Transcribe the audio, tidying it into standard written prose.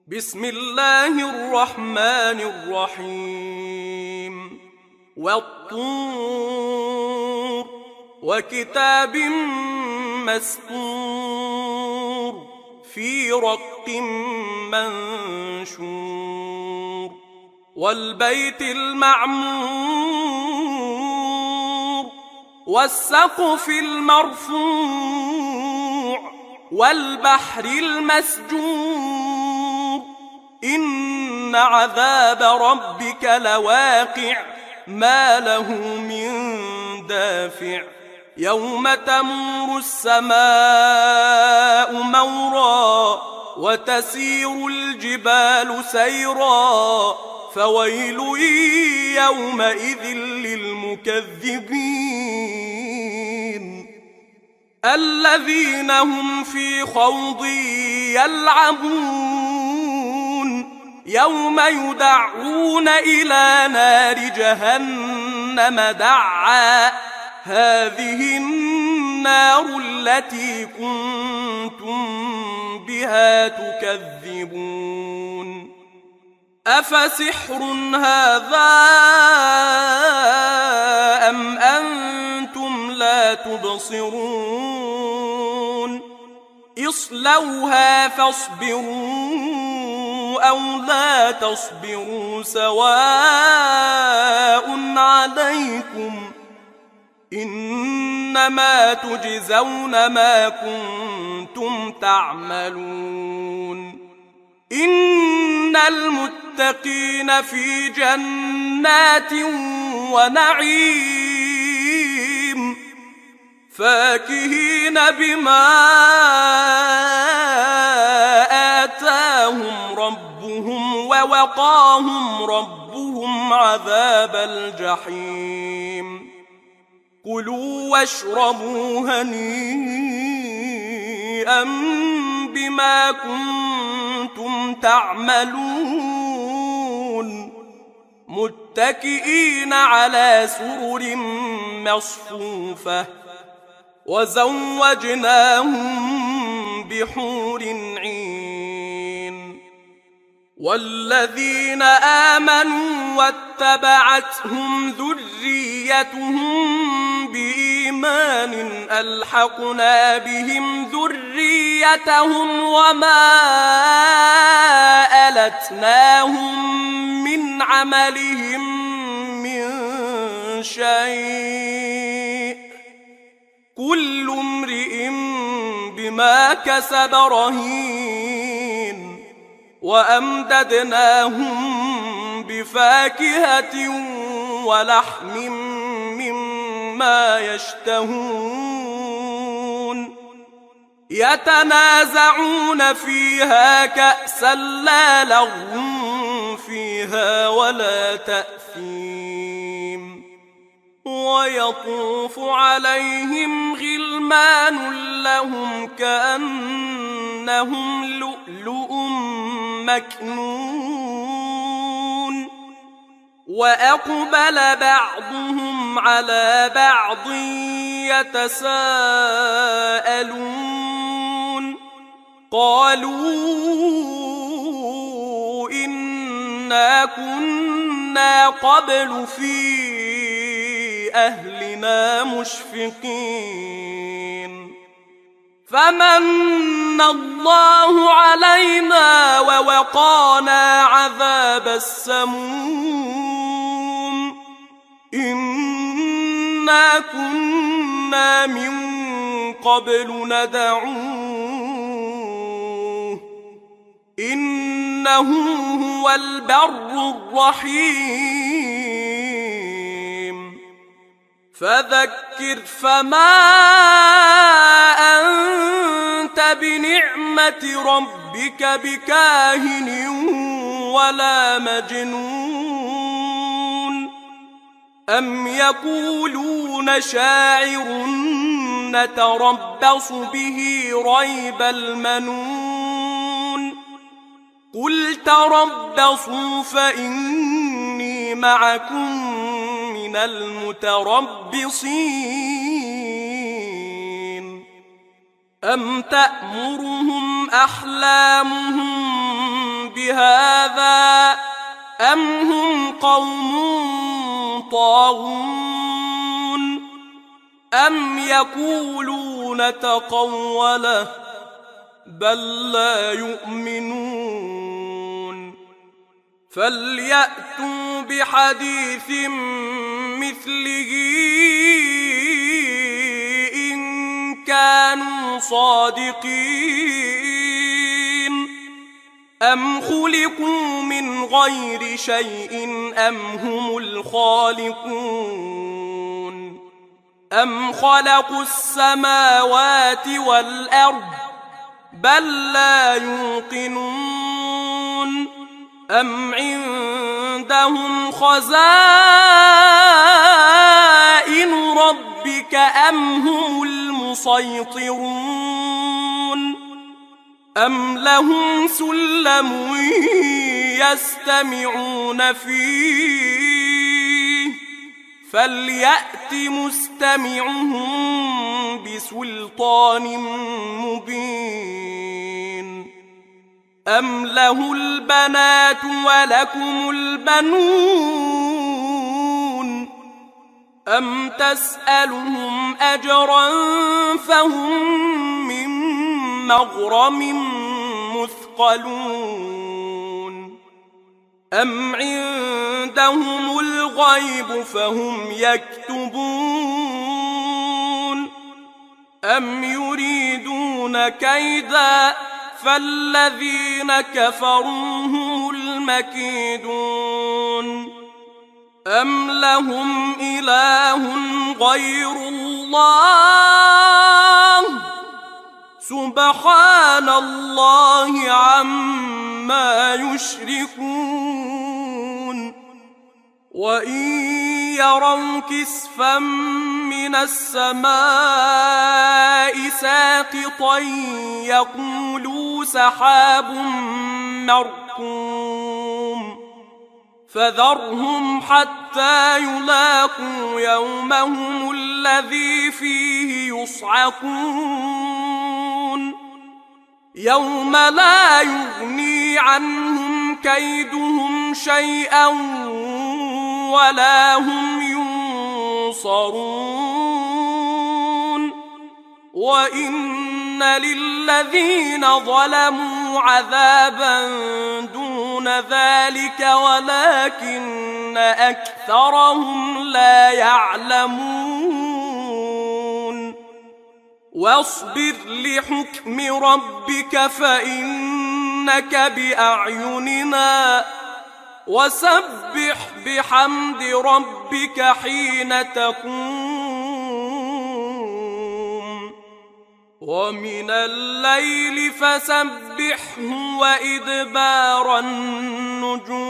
بسم الله الرحمن الرحيم والطور وكتاب مسطور في رق منشور والبيت المعمور والسقف المرفوع والبحر المسجور إن عذاب ربك لواقع ما له من دافع يوم تمور السماء مورا وتسير الجبال سيرا فويل يومئذ للمكذبين الذين هم في خوض يلعبون يوم يدعون إلى نار جهنم دعا هذه النار التي كنتم بها تكذبون أفسحر هذا أم أنتم لا تبصرون اصلوها فاصبروا أو لا تصبروا سواء عليكم إنما تجزون ما كنتم تعملون إن المتقين في جنات ونعيم فاكهين بما آتاهم ربهم ووقاهم ربهم عذاب الجحيم كلوا واشربوا هنيئا بما كنتم تعملون متكئين على سرر مصفوفة وزوجناهم بحور عين والذين آمنوا واتبعتهم ذريتهم بإيمان ألحقنا بهم ذريتهم وما ألتناهم من عملهم من شيء كل امرئ بما كسب رهين وأمددناهم بفاكهة ولحم مما يشتهون يتنازعون فيها كأسا لا لغو فيها ولا تأثيم ويطوف عليهم غلمان لهم كأنهم لؤلؤ مكنون وأقبل بعضهم على بعض يتساءلون قالوا إنا كنا قبل في أهلنا مشفقين فمن الله علينا ووقانا عذاب السموم إنا كنا من قبل ندعوه إنه هو البر الرحيم فذكر فما أنت بنعمة ربك بكاهن ولا مجنون أم يقولون شاعر نتربص به ريب المنون قل تربصوا فإني معكم من المتربصين أم تأمرهم أحلامهم هذا أم هم قوم طاغون أم يقولون تقوله بل لا يؤمنون فليأتوا بحديث مثله إن كانوا صادقين أم خلقوا من غير شيء أم هم الخالقون أم خلقوا السماوات والأرض بل لا يوقنون أم عندهم خزائن ربك أم هم المسيطرون أم لهم سلم يستمعون فيه فليأت مستمعهم بسلطان مبين أم له البنات ولكم البنون أم تسألهم أجرا فهم من مغرم مثقلون أم عندهم الغيب فهم يكتبون أم يريدون كيدا فالذين كفروا هم المكيدون أم لهم إله غير الله سبحان الله عما يشركون وإن يروا كسفا من السماء ساقطا يقولوا سحاب مركوم فذرهم حتى يلاقوا يومهم الذي فيه يصعقون يوم لا يغني عنهم كيدهم شيئا ولا هم ينصرون وإن للذين ظلموا عذابا دون ذلك ولكن أكثرهم لا يعلمون واصبر لحكم ربك فإنك بأعيننا وسبح بحمد ربك حين تقوم ومن الليل فسبحه وإدبار النجوم